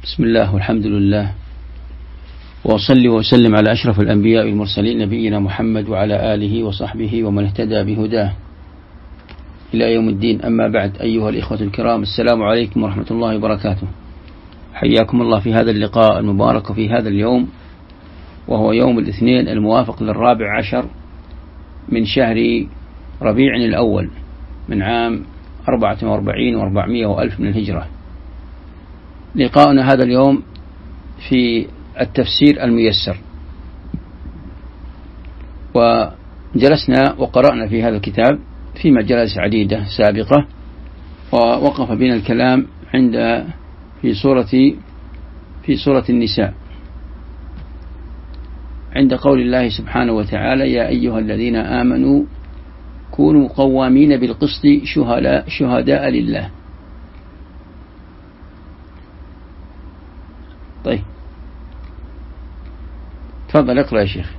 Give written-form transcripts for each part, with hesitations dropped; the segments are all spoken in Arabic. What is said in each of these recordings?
بسم الله والحمد لله، وأصلي وأسلم على أشرف الأنبياء والمرسلين نبينا محمد وعلى آله وصحبه ومن اهتدى بهداه إلى يوم الدين. أما بعد، أيها الإخوة الكرام، السلام عليكم ورحمة الله وبركاته. حياكم الله في هذا اللقاء المبارك في هذا اليوم، وهو يوم الاثنين الموافق للرابع عشر من شهر ربيع الأول من عام 44 و400 وألف من الهجرة. لقاؤنا هذا اليوم في التفسير الميسر، وجلسنا وقرأنا في هذا الكتاب في مجالس عديدة سابقة، ووقف بنا الكلام في سورة النساء عند قول الله سبحانه وتعالى: يا أيها الذين آمنوا كونوا قوامين بالقسط شهداء لله. طيب، تفضل اقرأ يا شيخ.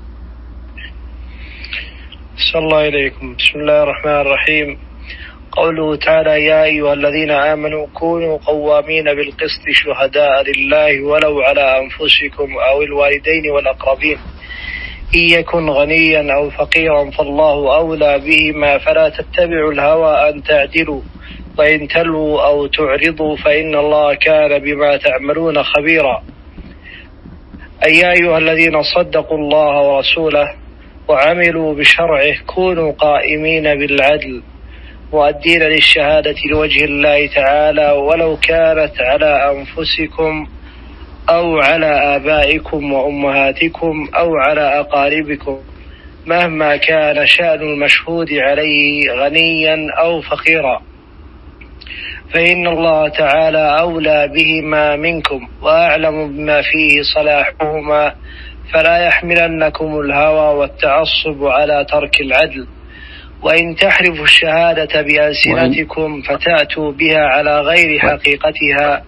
صلى الله إليكم. بسم الله الرحمن الرحيم. قوله تعالى: يا أيها الذين آمنوا كونوا قوامين بالقسط شهداء لله ولو على أنفسكم أو الوالدين والأقربين إن يكن غنيا أو فقيرا فالله أولى بهما فلا تتبعوا الهوى أن تعدلوا وإن تلووا أو تعرضوا فإن الله كان بما تعملون خبيرا. أي يا أيها الذين صدقوا الله ورسوله وعملوا بشرعه كونوا قائمين بالعدل مؤدين للشهادة لوجه الله تعالى ولو كانت على أنفسكم أو على آبائكم وأمهاتكم أو على أقاربكم مهما كان شأن المشهود عليه غنيا أو فقيرا، فإن الله تعالى أولى بهما منكم وأعلم بما فيه صلاحهما، فلا يحملنكم الهوى والتعصب على ترك العدل. وإن تحرفوا الشهادة بألسنتكم فتأتوا بها على غير حقيقتها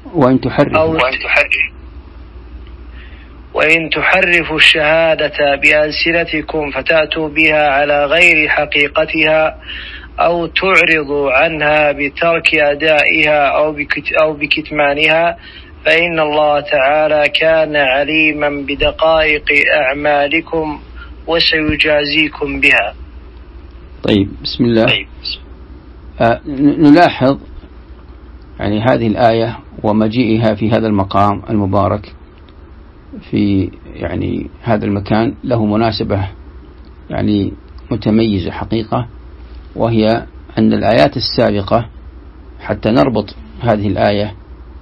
وإن تحرفوا الشهادة بألسنتكم فتأتوا بها على غير حقيقتها أو تعرضوا عنها بترك أدائها أو بكتمانها فإن الله تعالى كان عليما بدقائق أعمالكم وسيجازيكم بها. طيب، بسم الله. نلاحظ يعني هذه الآية ومجيئها في هذا المقام المبارك في يعني هذا المكان له مناسبة يعني متميزة حقيقة، وهي أن الآيات السابقة حتى نربط هذه الآية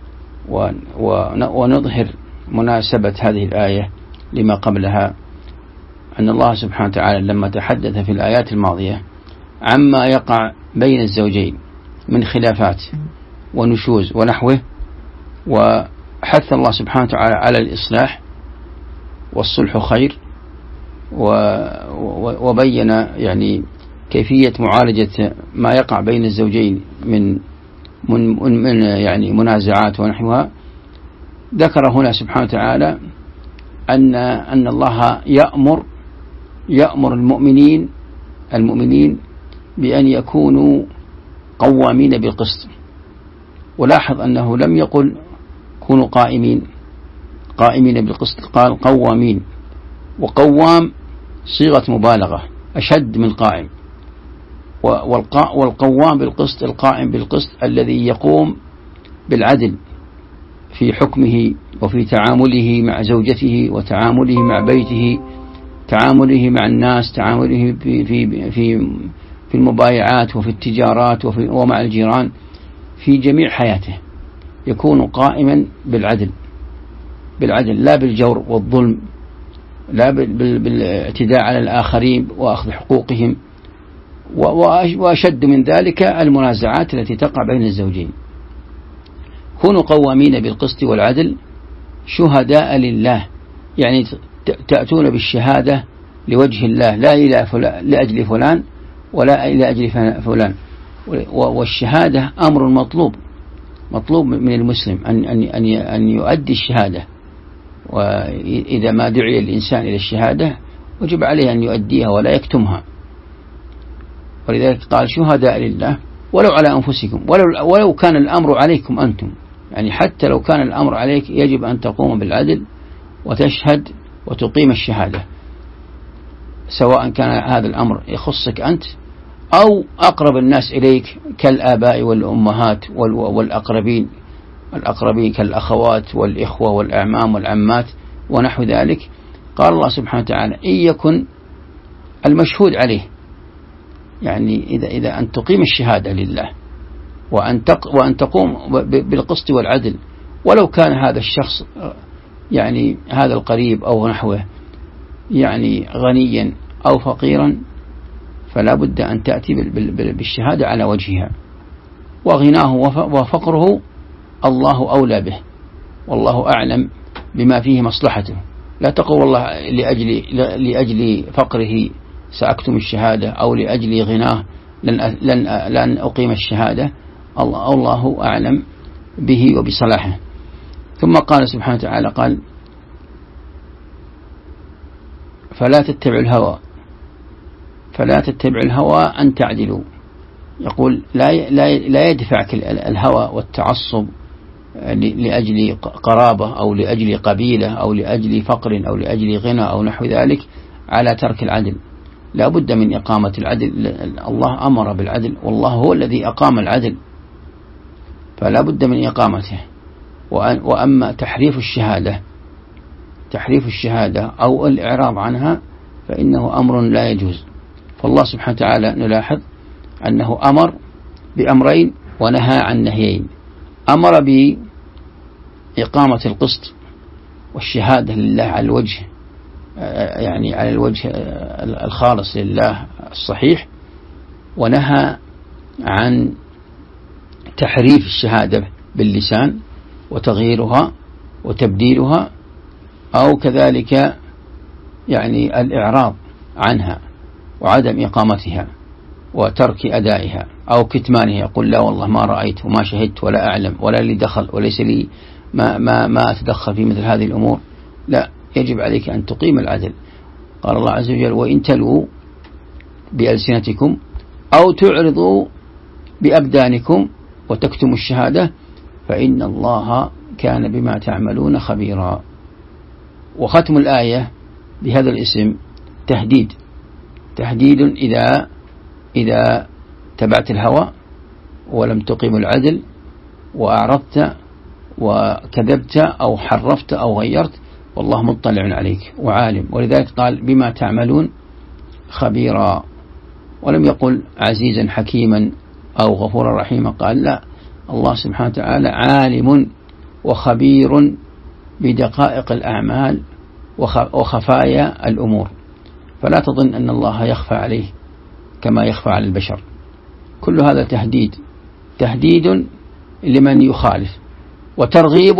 ونظهر مناسبة هذه الآية لما قبلها، أن الله سبحانه وتعالى لما تحدث في الآيات الماضية عما يقع بين الزوجين من خلافات ونشوز ونحوه، وحث الله سبحانه وتعالى على الإصلاح والصلح خير، وبين يعني كيفية معالجة ما يقع بين الزوجين من يعني منازعات ونحوها. ذكر هنا سبحانه وتعالى أن الله يأمر المؤمنين بأن يكونوا قوامين بالقسط. ولاحظ أنه لم يقل كونوا قائمين بالقسط، قال قوامين، وقوام صيغة مبالغة أشد من قائم. والقوام بالقسط القائم بالقسط الذي يقوم بالعدل في حكمه وفي تعامله مع زوجته وتعامله مع بيته، تعامله مع الناس، تعامله في المبايعات وفي التجارات ومع الجيران في جميع حياته، يكون قائما بالعدل لا بالجور والظلم، لا بالاعتداء على الآخرين وأخذ حقوقهم، وأشد من ذلك المنازعات التي تقع بين الزوجين. كونوا قوامين بالقسط والعدل شهداء لله، يعني تأتون بالشهادة لوجه الله، لا لأجل فلان ولا إلى أجل فلان. والشهادة أمر مطلوب من المسلم أن يؤدي الشهادة، وإذا ما دعي الإنسان إلى الشهادة وجب عليه أن يؤديها ولا يكتمها. ولذلك قال شهداء لله ولو على أنفسكم ولو كان الأمر عليكم أنتم، يعني حتى لو كان الأمر عليك يجب أن تقوم بالعدل وتشهد وتقيم الشهادة، سواء كان هذا الأمر يخصك أنت أو أقرب الناس إليك كالآباء والأمهات والأقربين كالأخوات والإخوة والأعمام والعمات ونحو ذلك. قال الله سبحانه وتعالى: إن يكن المشهود عليه، يعني إذا أن تقيم الشهادة لله وأن تقوم بالقسط والعدل، ولو كان هذا الشخص يعني هذا القريب أو نحوه يعني غنيا أو فقيرا، فلا بد أن تأتي بالشهادة على وجهها. وغناه وفقره الله أولى به، والله أعلم بما فيه مصلحته. لا تقول والله لأجل فقره سأكتم الشهادة، أو لأجل غناه لن أقيم الشهادة. الله أعلم به وبصلاحه. ثم قال سبحانه وتعالى: قال: فلا تتبع الهوى أن تعدلوا. يقول لا يدفعك الهوى والتعصب لأجل قرابة أو لأجل قبيلة أو لأجل فقر أو لأجل غنى أو نحو ذلك على ترك العدل. لا بد من إقامة العدل. الله أمر بالعدل، والله هو الذي أقام العدل، فلا بد من إقامته. وأما تحريف الشهادة أو الإعراض عنها فإنه أمر لا يجوز. فالله سبحانه وتعالى نلاحظ أنه أمر بأمرين ونهى عن نهيين. أمر بإقامة القسط والشهادة لله على الوجه، يعني على الوجه الخالص لله الصحيح، ونهى عن تحريف الشهادة باللسان وتغييرها وتبديلها، أو كذلك يعني الإعراض عنها وعدم إقامتها وترك أدائها أو كتمانها، يقول: لا والله ما رأيت وما شهدت ولا أعلم ولا لي دخل وليس لي ما أتدخل في مثل هذه الأمور. لا، يجب عليك أن تقيم العدل. قال الله عز وجل: وإن تلووا بألسنتكم أو تعرضوا بأبدانكم وتكتموا الشهادة فإن الله كان بما تعملون خبيرا. وختم الآية بهذا الاسم تهديد إذا تبعت الهوى ولم تقيم العدل وأعرضت وكذبت أو حرفت أو غيرت، والله مطلع عليك وعالم. ولذلك قال: بما تعملون خبيرا، ولم يقل عزيزا حكيما أو غفورا رحيما. قال: لا، الله سبحانه وتعالى عالم وخبير بدقائق الأعمال وخفايا الأمور، فلا تظن أن الله يخفى عليه كما يخفى على البشر. كل هذا تهديد لمن يخالف، وترغيب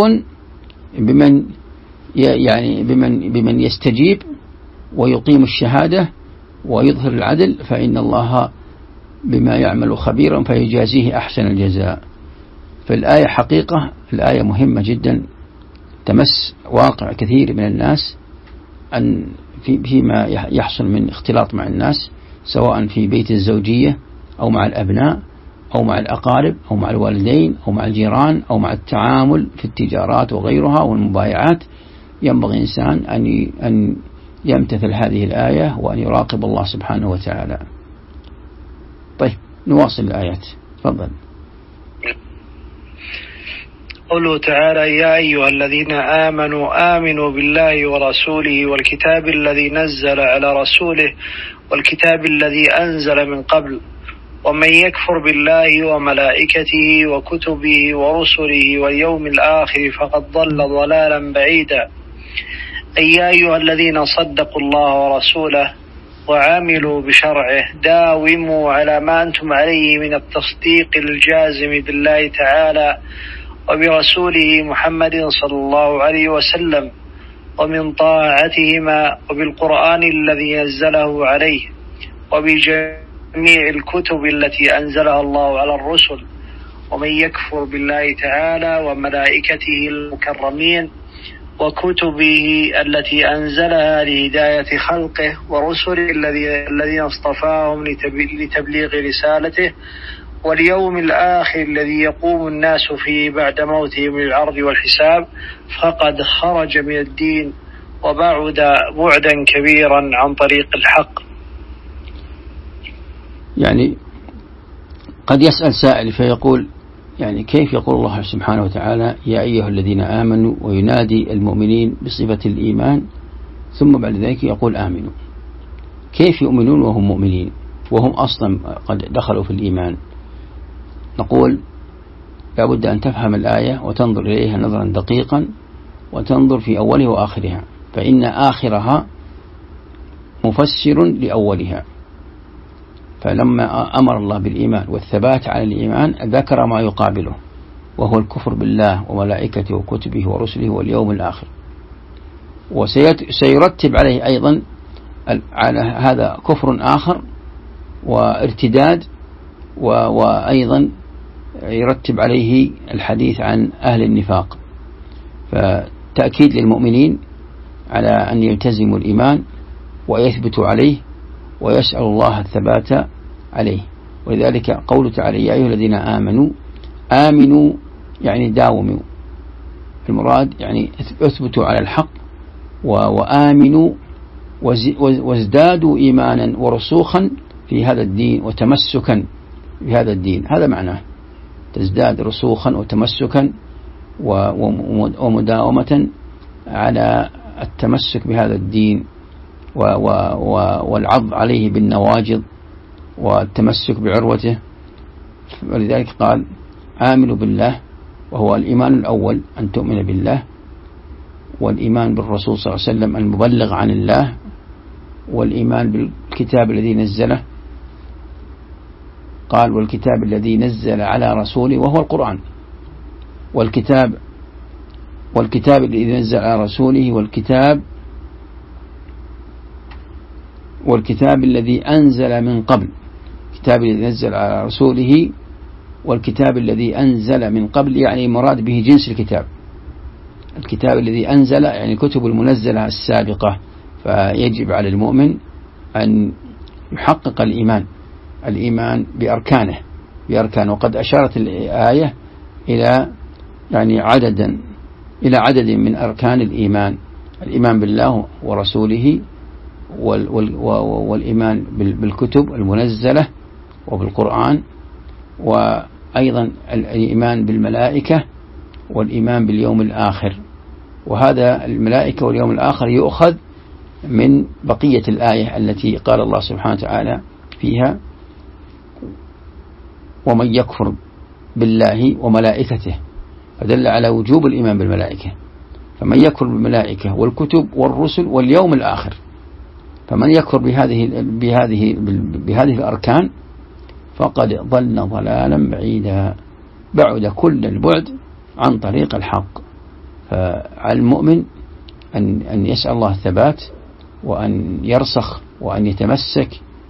بمن يستجيب ويقيم الشهادة ويظهر العدل، فإن الله بما يعمل خبيرا فيجازيه أحسن الجزاء. فالآية حقيقة الآية مهمة جدا، تمس واقع كثير من الناس أن فيما يحصل من اختلاط مع الناس، سواء في بيت الزوجية أو مع الأبناء أو مع الأقارب أو مع الوالدين أو مع الجيران أو مع التعامل في التجارات وغيرها والمبايعات. ينبغي الإنسان أن يمتثل هذه الآية وأن يراقب الله سبحانه وتعالى. طيب، نواصل الآيات. تفضل. قوله تعالى: يا أيها الذين آمنوا بالله ورسوله والكتاب الذي نزل على رسوله والكتاب الذي أنزل من قبل ومن يكفر بالله وملائكته وكتبه ورسله واليوم الآخر فقد ضل ضلالا بعيدا. أي يا أيها الذين صدقوا الله ورسوله وعملوا بشرعه داوموا على ما أنتم عليه من التصديق الجازم بالله تعالى وبرسوله محمد صلى الله عليه وسلم، ومن طاعتهما وبالقرآن الذي نزله عليه وبجميع الكتب التي أنزلها الله على الرسل. ومن يكفر بالله تعالى وملائكته المكرمين وكتبه التي أنزلها لهداية خلقه ورسله الذين اصطفاهم لتبليغ رسالته واليوم الآخر الذي يقوم الناس فيه بعد موتهم للعرض والحساب فقد خرج من الدين وبعد بعدا كبيرا عن طريق الحق. يعني قد يسأل سائل فيقول يعني كيف يقول الله سبحانه وتعالى يا أيها الذين آمنوا وينادي المؤمنين بصفة الإيمان ثم بعد ذلك يقول آمنوا؟ كيف يؤمنون وهم مؤمنين وهم أصلا قد دخلوا في الإيمان؟ نقول لابد أن تفهم الآية وتنظر إليها نظرا دقيقا وتنظر في أولها وآخرها، فإن آخرها مفسر لأولها. فلما أمر الله بالإيمان والثبات على الإيمان ذكر ما يقابله وهو الكفر بالله وملائكته وكتبه ورسله واليوم الآخر، وسيرتب عليه أيضا على هذا كفر آخر وارتداد، وأيضا يرتب عليه الحديث عن أهل النفاق. فتأكيد للمؤمنين على أن يلتزموا الإيمان ويثبتوا عليه ويسأل الله الثبات عليه. ولذلك قوله تعالى يا أيها الذين آمنوا، آمنوا يعني داوموا، المراد يعني اثبتوا على الحق وآمنوا وازدادوا إيمانا ورسوخا في هذا الدين وتمسكا بهذا الدين. هذا معناه تزداد رسوخا وتمسكا ومداومة على التمسك بهذا الدين والعض عليه بالنواجذ والتمسك بعروته. ولذلك قال آمنوا بالله، وهو الإيمان الأول أن تؤمن بالله، والإيمان بالرسول صلى الله عليه وسلم المبلغ عن الله، والإيمان بالكتاب الذي نزله. قال والكتاب الذي نزل على رسوله وهو القرآن، والكتاب الذي نزل على رسوله، والكتاب الذي أنزل من قبل، الكتاب الذي نزل على رسوله والكتاب الذي أنزل من قبل، يعني مراد به جنس الكتاب. الكتاب الذي أنزل يعني الكتب المنزلة السابقة. فيجب على المؤمن أن يحقق الإيمان بأركانه. وقد أشارت الآية إلى يعني عدد من أركان الإيمان بالله ورسوله، والإيمان بالكتب المنزلة وبالقرآن، وأيضا الإيمان بالملائكة والإيمان باليوم الآخر. وهذا الملائكة واليوم الآخر يؤخذ من بقية الآية التي قال الله سبحانه وتعالى فيها ومن يكفر بالله وملائكته، فدل على وجوب الإيمان بالملائكة. فمن يكفر بالملائكة والكتب والرسل واليوم الآخر، فمن يكفر بهذه الأركان فقد ضل ضلالا بعيدا، بعد كل البعد عن طريق الحق. فعلى المؤمن أن يسأل الله الثبات، وأن يرسخ، وأن يتمسك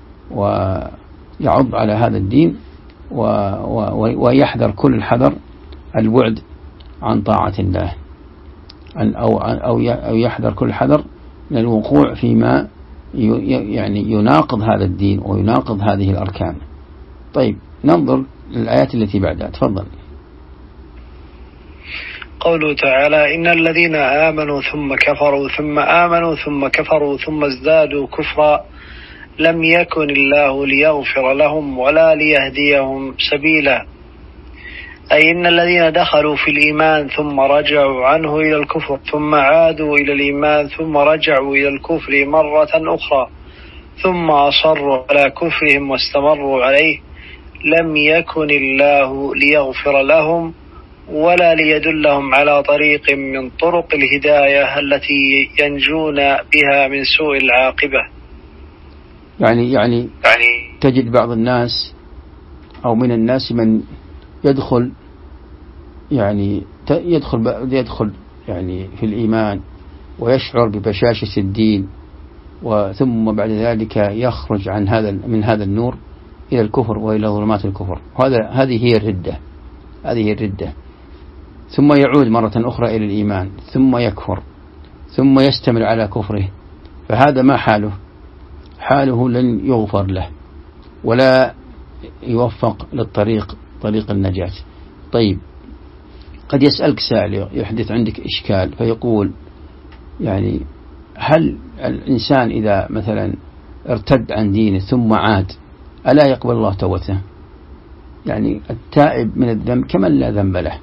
ويعض على هذا الدين، ويحذر كل الحذر البعد عن طاعة الله، أو يحذر كل الحذر من الوقوع فيما يعني يناقض هذا الدين ويناقض هذه الأركان. طيب ننظر للآيات التي بعدها. تفضل. قوله تعالى إن الذين آمنوا ثم كفروا ثم آمنوا ثم كفروا ثم ازدادوا كفرا لم يكن الله ليغفر لهم ولا ليهديهم سبيلا. أي إن الذين دخلوا في الإيمان ثم رجعوا عنه إلى الكفر ثم عادوا إلى الإيمان ثم رجعوا إلى الكفر مرة أخرى ثم أصروا على كفرهم واستمروا عليه لم يكن الله ليغفر لهم ولا ليدلهم على طريق من طرق الهداية التي ينجون بها من سوء العاقبة. يعني تجد بعض الناس أو من الناس من يدخل يعني في الإيمان ويشعر ببشاشة الدين، ثم بعد ذلك يخرج من هذا النور إلى الكفر وإلى ظلمات الكفر. هذه هي الردة. ثم يعود مرة أخرى إلى الإيمان ثم يكفر ثم يستمر على كفره. فهذا ما حاله لن يغفر له ولا يوفق للطريق، طريق النجاة. طيب، قد يسألك سائل يحدث عندك إشكال فيقول يعني هل الإنسان إذا مثلا ارتد عن دينه ثم عاد ألا يقبل الله توبته؟ يعني التائب من الذنب كمن لا ذنب له،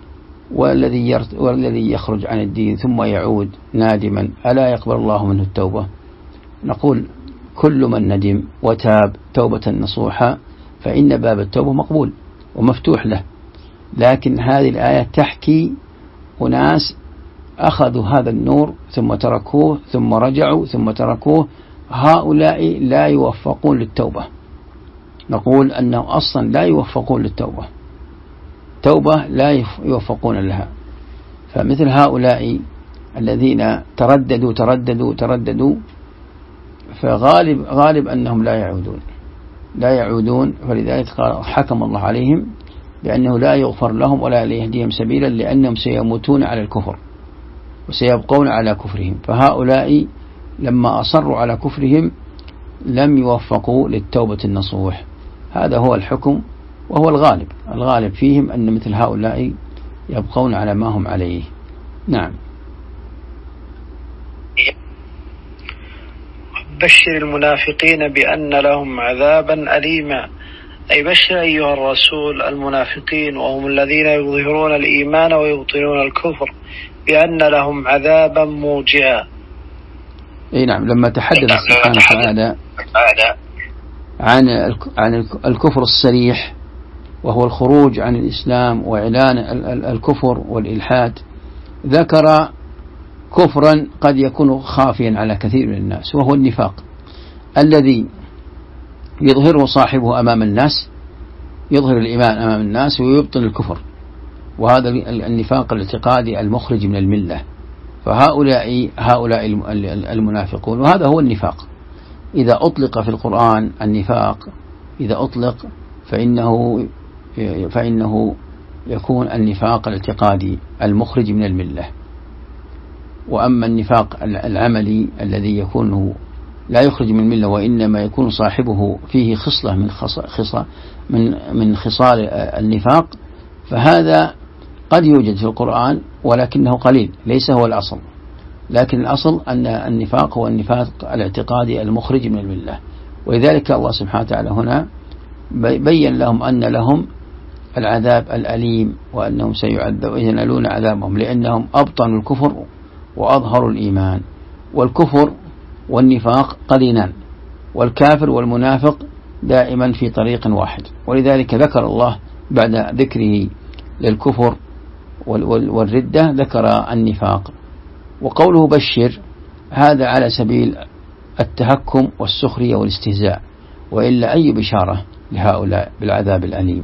والذي يخرج عن الدين ثم يعود نادما ألا يقبل الله منه التوبة؟ نقول كل من ندم وتاب توبة نصوحا فإن باب التوبة مقبول ومفتوح له. لكن هذه الآية تحكي أناس أخذوا هذا النور ثم تركوه ثم رجعوا ثم تركوه، هؤلاء لا يوفقون للتوبة. نقول أنه أصلا لا يوفقون للتوبة، توبة لا يوفقون لها. فمثل هؤلاء الذين ترددوا فغالب أنهم لا يعودون. فلذلك حكم الله عليهم بأنه لا يغفر لهم ولا يهديهم سبيلا، لأنهم سيموتون على الكفر وسيبقون على كفرهم. فهؤلاء لما أصروا على كفرهم لم يوفقوا للتوبة النصوح. هذا هو الحكم وهو الغالب فيهم أن مثل هؤلاء يبقون على ما هم عليه. نعم. بشر المنافقين بأن لهم عذابا أليما، أي بشر أيها الرسول المنافقين وهم الذين يظهرون الإيمان ويبطنون الكفر بأن لهم عذابا موجعا. أي نعم. لما تحدث سبحانه وتعالى عن الكفر الصريح وهو الخروج عن الإسلام وإعلان الكفر والإلحاد، ذكر كفرا قد يكون خافيا على كثير من الناس، وهو النفاق الذي يظهره صاحبه أمام الناس، يظهر الإيمان أمام الناس ويبطن الكفر، وهذا النفاق الاعتقادي المخرج من الملة. فهؤلاء المنافقون، وهذا هو النفاق. إذا أطلق في القرآن النفاق، إذا أطلق فإنه يكون النفاق الاعتقادي المخرج من الملة. وأما النفاق العملي الذي يكون لا يخرج من الملة وإنما يكون صاحبه فيه خصلة من خصال النفاق، فهذا قد يوجد في القرآن ولكنه قليل، ليس هو الأصل. لكن الأصل أن النفاق هو النفاق الاعتقادي المخرج من الملة. ولذلك الله سبحانه وتعالى هنا بين لهم أن لهم العذاب الأليم، وأنهم سينالون عذابهم لأنهم أبطنوا الكفر وأظهروا الإيمان. والكفر والنفاق قرينان، والكافر والمنافق دائما في طريق واحد. ولذلك ذكر الله بعد ذكره للكفر والردة ذكر النفاق. وقوله بشر هذا على سبيل التهكم والسخرية والاستهزاء، وإلا أي بشارة لهؤلاء بالعذاب الأليم.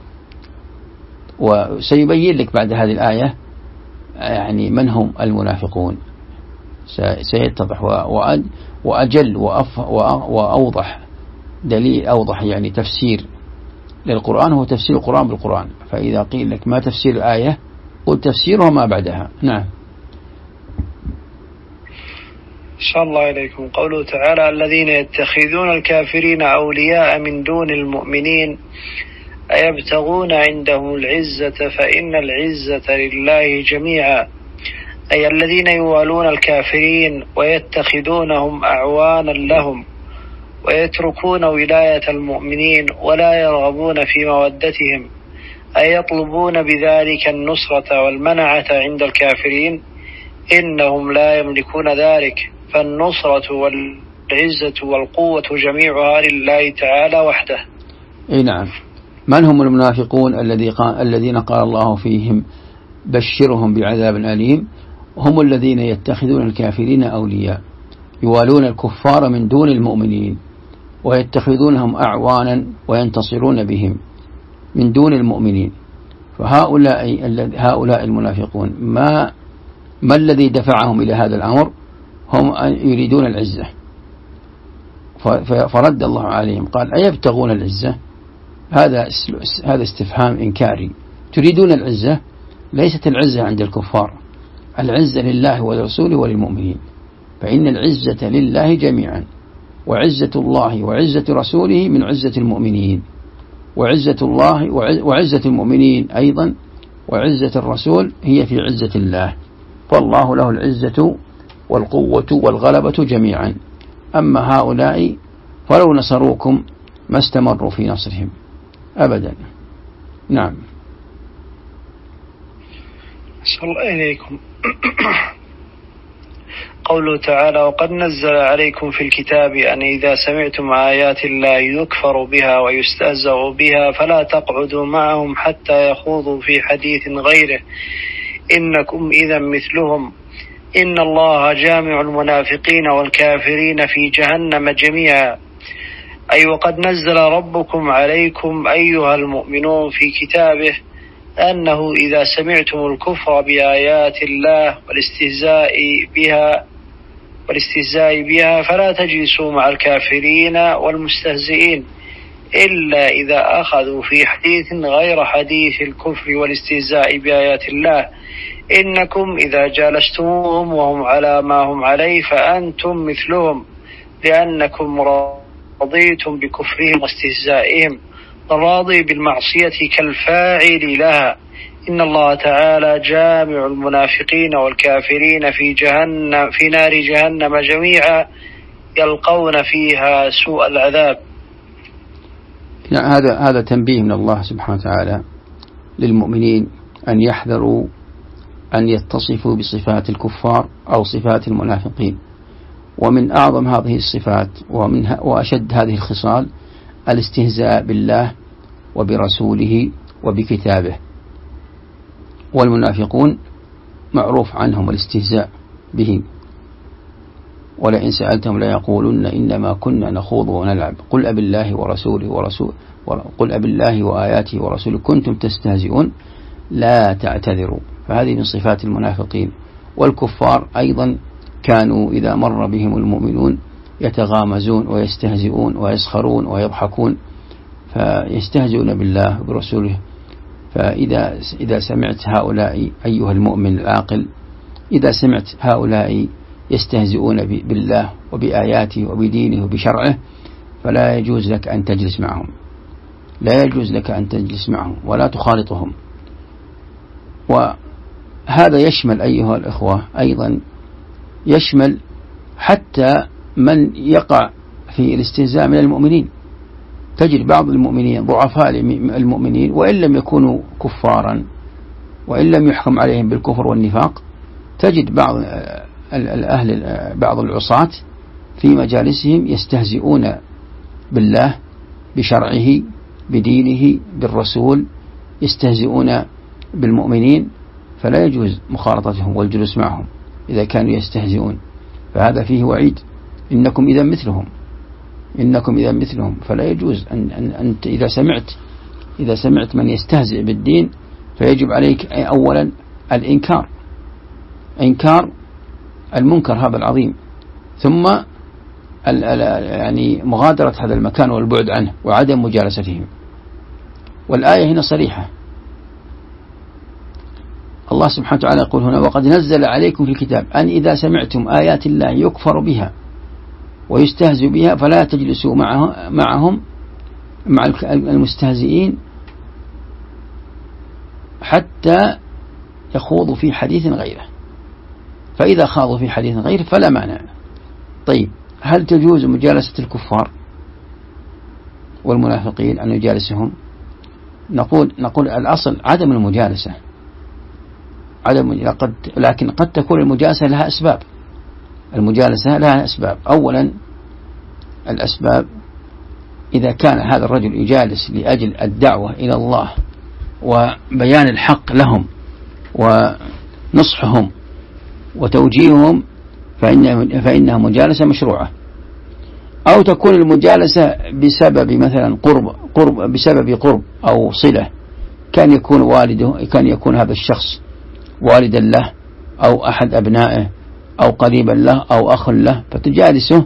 وسيبين لك بعد هذه الآية يعني من هم المنافقون، سيتضح. وأجل وأوضح دليل، أوضح يعني تفسير للقرآن هو تفسير القرآن بالقرآن. فإذا قيل لك ما تفسير الآية قل تفسيرها ما بعدها. نعم. شاء الله إليكم. قوله تعالى الذين يتخذون الكافرين أولياء من دون المؤمنين أيبتغون عندهم العزة فإن العزة لله جميعا، أي الذين يوالون الكافرين ويتخذونهم أعوانا لهم ويتركون ولاية المؤمنين ولا يرغبون في مودتهم، أي يطلبون بذلك النصرة والمنعة عند الكافرين، إنهم لا يملكون ذلك، فالنصرة والعزة والقوة جميعها لله تعالى وحده. أي نعم. من هم المنافقون الذين قال الله فيهم بشرهم بعذاب أليم؟ هم الذين يتخذون الكافرين أولياء، يوالون الكفار من دون المؤمنين ويتخذونهم أعوانا وينتصرون بهم من دون المؤمنين. فهؤلاء المنافقون ما الذي دفعهم إلى هذا الأمر؟ هم يريدون العزة، فرد الله عليهم قال أيبتغون العزة؟ هذا استفهام إنكاري. تريدون العزة؟ ليست العزة عند الكفار، العزة لله ولرسوله وللمؤمنين، فإن العزة لله جميعا، وعزة الله وعزة رسوله من عزة المؤمنين. وعزة الله وعزة المؤمنين أيضا وعزة الرسول هي في عزة الله، فالله له العزة والقوة والغلبة جميعا. أما هؤلاء فلو نصروكم ما استمروا في نصرهم أبدا. نعم. صلى الله إليكم. قوله تعالى: وقد نزل عليكم في الكتاب أن إذا سمعتم آيات الله يكفر بها ويستهزأ بها فلا تقعدوا معهم حتى يخوضوا في حديث غيره إنكم إذا مثلهم إن الله جامع المنافقين والكافرين في جهنم جميعا. أي وقد نزل ربكم عليكم أيها المؤمنون في كتابه أنه إذا سمعتم الكفر بآيات الله والاستهزاء بها فلا تجلسوا مع الكافرين والمستهزئين إلا إذا أخذوا في حديث غير حديث الكفر والاستهزاء بآيات الله إنكم إذا جالستموهم وهم على ما هم عليه فأنتم مثلهم لأنكم رضيتم بكفرهم واستهزائهم. الراضي بالمعصية كالفاعل لها. إن الله تعالى جامع المنافقين والكافرين في نار جهنم جميعا يلقون فيها سوء العذاب. هذا تنبيه من الله سبحانه وتعالى للمؤمنين أن يحذروا أن يتصفوا بصفات الكفار أو صفات المنافقين. ومن أعظم هذه الصفات وأشد هذه الخصال الاستهزاء بالله وبرسوله وبكتابه. والمنافقون معروف عنهم الاستهزاء بهم، ولئن سألتهم ليقولن إنما كنا نخوض ونلعب قل أبالله وآياته ورسوله كنتم تستهزئون لا تعتذروا. فهذه من صفات المنافقين. والكفار أيضا كانوا إذا مر بهم المؤمنون يتغامزون ويستهزئون ويسخرون ويضحكون، فيستهزئون بالله وبرسوله. فإذا سمعت هؤلاء أيها المؤمن العاقل، إذا سمعت هؤلاء يستهزئون بالله وبآياته وبدينه وبشرعه فلا يجوز لك أن تجلس معهم، لا يجوز لك أن تجلس معهم ولا تخالطهم. وهذا يشمل أيها الإخوة أيضا يشمل حتى من يقع في الاستهزاء من المؤمنين. تجد بعض المؤمنين ضعفاء المؤمنين وإن لم يكونوا كفارا وإن لم يحكم عليهم بالكفر والنفاق، تجد بعض العصاة في مجالسهم يستهزئون بالله بشرعه بدينه بالرسول، يستهزئون بالمؤمنين، فلا يجوز مخالطتهم والجلوس معهم إذا كانوا يستهزئون. فهذا فيه وعيد، إنكم إذا مثلهم. فلا يجوز أن إذا سمعت من يستهزئ بالدين فيجب عليك أولا إنكار المنكر هذا العظيم، ثم يعني مغادرة هذا المكان والبعد عنه وعدم مجالستهم. والآية هنا صريحة. الله سبحانه وتعالى يقول هنا: وقد نزل عليكم في الكتاب أن إذا سمعتم آيات الله يكفر بها ويستهزئ بها فلا تجلسوا معهم مع المستهزئين حتى يخوضوا في حديث غيره. فإذا خاضوا في حديث غيره فلا مانع. طيب، هل تجوز مجالسة الكفار والمنافقين أن يجالسهم؟ نقول الأصل عدم المجالسة، لكن قد تكون المجالسة لها أسباب. أولا الأسباب إذا كان هذا الرجل يجالس لأجل الدعوة إلى الله وبيان الحق لهم ونصحهم وتوجيههم فإنها مجالسة مشروعة. أو تكون المجالسة بسبب مثلا بسبب قرب أو صلة، كان يكون هذا الشخص والدا له أو أحد أبنائه أو قريبا له أو أخ له، فتجالسه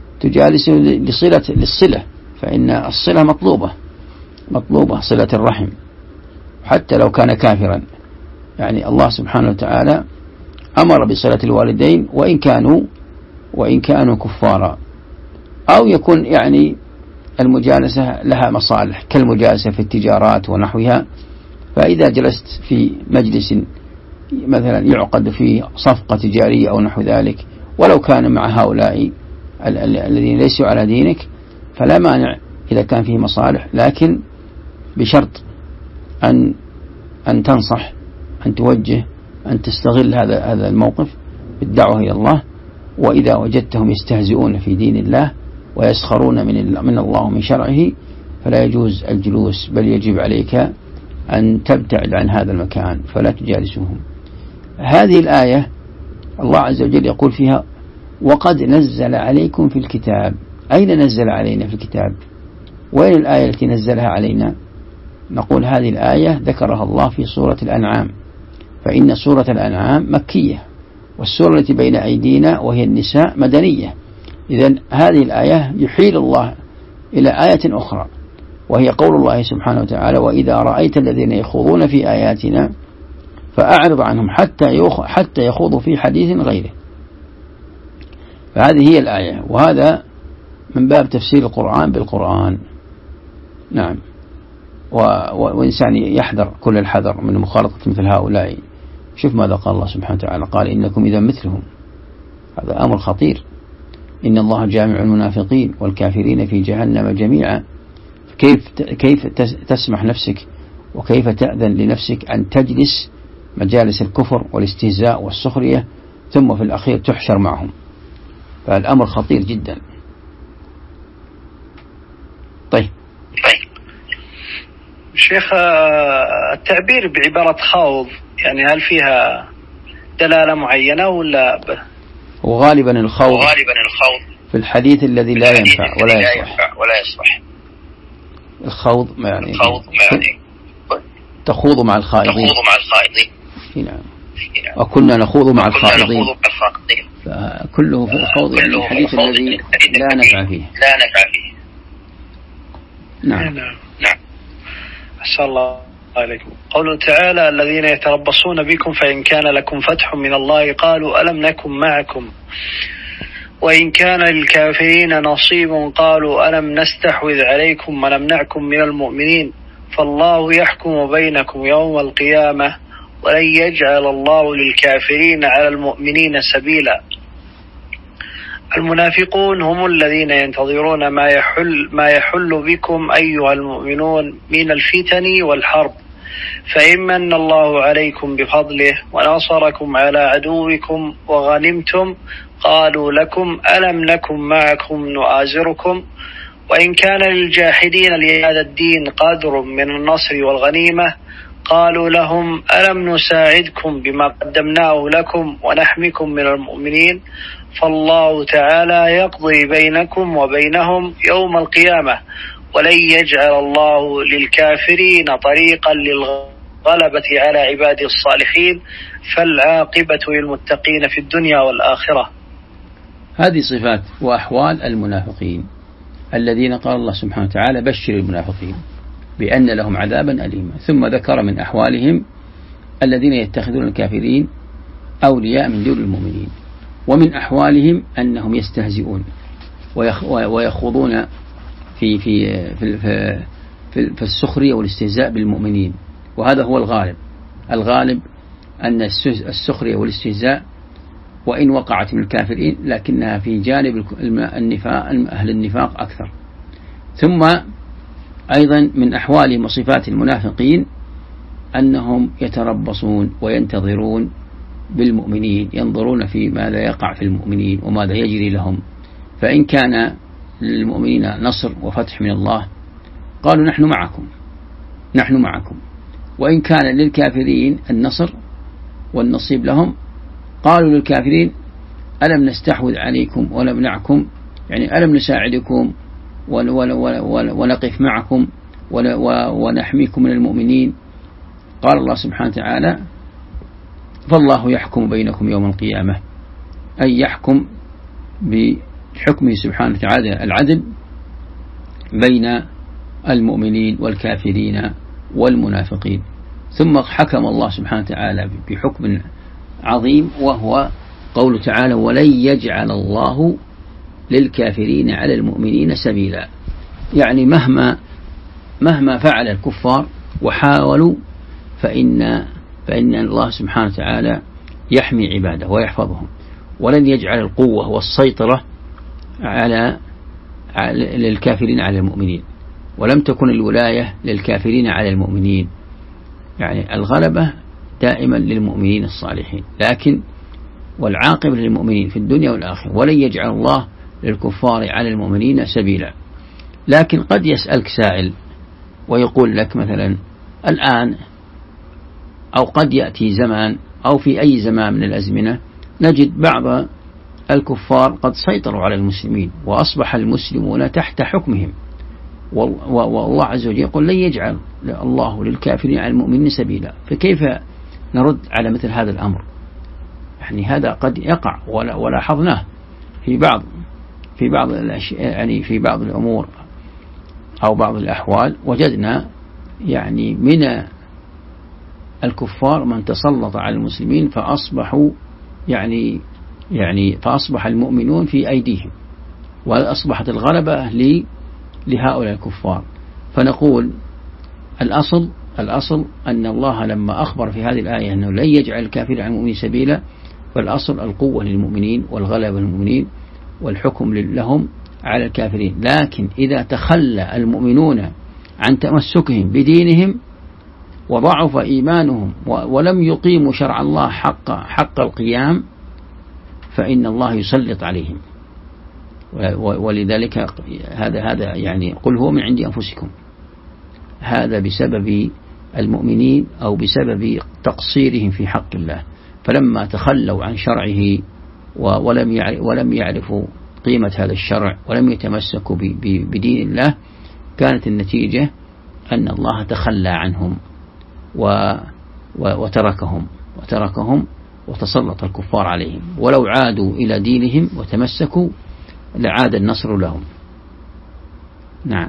للصلة، فإن الصلة مطلوبة صلة الرحم حتى لو كان كافرا. يعني الله سبحانه وتعالى أمر بصلة الوالدين وإن كانوا كفارا. أو يكون يعني المجالسة لها مصالح كالمجالسة في التجارات ونحوها، فإذا جلست في مجلس مثلا يعقد فيه صفقة تجارية أو نحو ذلك، ولو كان مع هؤلاء الذين ليسوا على دينك، فلا مانع إذا كان فيه مصالح، لكن بشرط أن تنصح، أن توجه، أن تستغل هذا الموقف بالدعوة إلى الله. وإذا وجدتهم يستهزئون في دين الله ويسخرون من الله ومن شرعه فلا يجوز الجلوس، بل يجب عليك أن تبتعد عن هذا المكان فلا تجالسهم. هذه الآية الله عز وجل يقول فيها: وقد نزل عليكم في الكتاب. أين نزل علينا في الكتاب؟ وين الآية التي نزلها علينا؟ نقول هذه الآية ذكرها الله في سورة الأنعام، فإن سورة الأنعام مكية، والسورة التي بين أيدينا وهي النساء مدنية. إذن هذه الآية يحيل الله إلى آية أخرى، وهي قول الله سبحانه وتعالى: وإذا رأيت الذين يخوضون في آياتنا فأعرض عنهم حتى يخوضوا في حديث غيره. فهذه هي الآية، وهذا من باب تفسير القرآن بالقرآن. نعم. وإنسان يحذر كل الحذر من مخالطة مثل هؤلاء. شوف ماذا قال الله سبحانه وتعالى: قال إنكم إذا مثلهم. هذا أمر خطير. إن الله جامع المنافقين والكافرين في جهنم جميعا. كيف تسمح نفسك وكيف تأذن لنفسك أن تجلس مجالس الكفر والاستهزاء والسخرية ثم في الأخير تحشر معهم؟ فالأمر خطير جدا. طيب شيخ، التعبير بعبارة خوض يعني هل فيها دلالة معينة ولا وغالبا الخوض في الحديث الذي لا ينفع ولا يصلح. الخوض يعني تخوض مع الخائضين. نعم. وكنا نخوض مع الخائضين، فكله في الخوض يعني الحديث الذي لا نفع فيه. نعم. أحسن الله عليكم. قوله تعالى: الذين يتربصون بكم فإن كان لكم فتح من الله قالوا ألم نكن معكم وإن كان للكافرين نصيب قالوا ألم نستحوذ عليكم ونمنعكم من المؤمنين فالله يحكم بينكم يوم القيامة ولن يجعل الله للكافرين على المؤمنين سبيلا. المنافقون هم الذين ينتظرون ما يحل بكم أيها المؤمنون من الفتن والحرب، فإن الله عليكم بفضله ونصركم على عدوكم وغنمتم قالوا لكم ألم نكن معكم نؤازركم وإن كان للجاحدين لهذا الدين قدر من النصر والغنيمة قالوا لهم ألم نساعدكم بما قدمناه لكم ونحمكم من المؤمنين فالله تعالى يقضي بينكم وبينهم يوم القيامة ولن يجعل الله للكافرين طريقا للغلبة على عباد الصالحين فالعاقبة للمتقين في الدنيا والآخرة. هذه صفات وأحوال المنافقين الذين قال الله سبحانه وتعالى: بشر المنافقين بأن لهم عذابا أليما. ثم ذكر من أحوالهم الذين يتخذون الكافرين أولياء من دون المؤمنين، ومن أحوالهم أنهم يستهزئون ويخوضون في السخرية والاستهزاء بالمؤمنين، وهذا هو الغالب أن السخرية والاستهزاء وإن وقعت من الكافرين لكنها في جانب أهل النفاق أكثر. ثم أيضا من أحوالهم وصفات المنافقين أنهم يتربصون وينتظرون بالمؤمنين، ينظرون في ماذا يقع في المؤمنين وماذا يجري لهم، فإن كان للمؤمنين نصر وفتح من الله قالوا نحن معكم، وإن كان للكافرين النصر والنصيب لهم قالوا للكافرين ألم نستحوذ عليكم ونمنعكم، يعني ألم نساعدكم ونقف معكم ونحميكم من المؤمنين. قال الله سبحانه وتعالى: فالله يحكم بينكم يوم القيامة، أي يحكم بحكمه سبحانه وتعالى العدل بين المؤمنين والكافرين والمنافقين. ثم حكم الله سبحانه وتعالى بحكم عظيم وهو قوله تعالى: ولن يجعل الله للكافرين على المؤمنين سبيلا. يعني مهما فعل الكفار وحاولوا فإن الله سبحانه وتعالى يحمي عباده ويحفظهم، ولن يجعل القوة والسيطرة للكافرين على المؤمنين، ولم تكن الولاية للكافرين على المؤمنين. يعني الغلبة دائما للمؤمنين الصالحين، لكن والعاقبة للمؤمنين في الدنيا والآخرة، ولن يجعل الله للكفار على المؤمنين سبيلا. لكن قد يسألك سائل ويقول لك مثلا الآن، أو قد يأتي زمان أو في أي زمان من الأزمنة نجد بعض الكفار قد سيطروا على المسلمين وأصبح المسلمون تحت حكمهم، والله عز وجل يقول لن يجعل الله للكافرين على المؤمنين سبيلا. فكيف نرد على مثل هذا الأمر؟ يعني هذا قد يقع، ولاحظناه في بعض الأشياء، يعني في بعض الأمور أو بعض الأحوال وجدنا يعني من الكفار من تسلط على المسلمين فأصبحوا يعني فأصبح المؤمنون في أيديهم، وأصبحت الغلبة لهؤلاء الكفار. فنقول الأصل أن الله لما أخبر في هذه الآية أنه لن يجعل الكافرين على المؤمنين سبيلا، فالأصل القوة للمؤمنين والغلبة للمؤمنين والحكم لهم على الكافرين. لكن إذا تخلى المؤمنون عن تمسكهم بدينهم وضعف إيمانهم ولم يقيموا شرع الله حق القيام، فإن الله يسلط عليهم. ولذلك هذا يعني قل هو من عند أنفسكم، هذا بسبب المؤمنين أو بسبب تقصيرهم في حق الله. فلما تخلوا عن شرعه ولم يعرفوا قيمة هذا الشرع ولم يتمسكوا بدين الله، كانت النتيجة أن الله تخلى عنهم وتركهم وتسلط الكفار عليهم. ولو عادوا إلى دينهم وتمسكوا لعاد النصر لهم. نعم.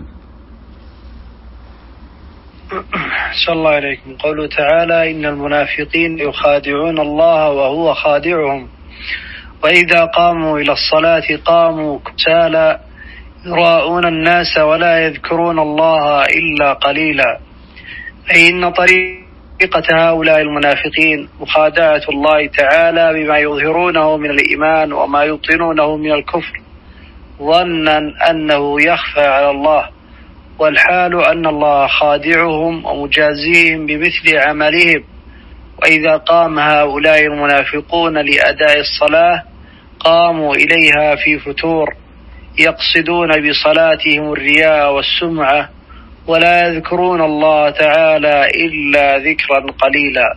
صلى الله عليكم. قوله تعالى إن المنافقين يخادعون الله وهو خادعهم وإذا قاموا إلى الصلاة قاموا كسالى يراءون الناس ولا يذكرون الله إلا قليلا. أي إن طريقة هؤلاء المنافقين مخادعة الله تعالى بما يظهرونه من الإيمان وما يبطنونه من الكفر، ظنا أنه يخفى على الله، والحال أن الله خادعهم ومجازيهم بمثل عملهم. وإذا قام هؤلاء المنافقون لأداء الصلاة قاموا إليها في فتور، يقصدون بصلاتهم الرياء والسمعة، ولا يذكرون الله تعالى إلا ذكرا قليلا.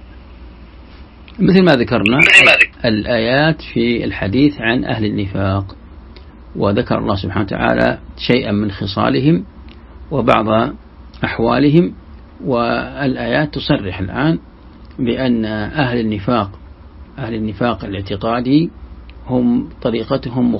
مثل ما ذكرنا الآيات في الحديث عن أهل النفاق، وذكر الله سبحانه وتعالى شيئا من خصالهم وبعض أحوالهم، والآيات تصرح الآن بأن أهل النفاق الاعتقادي هم طريقتهم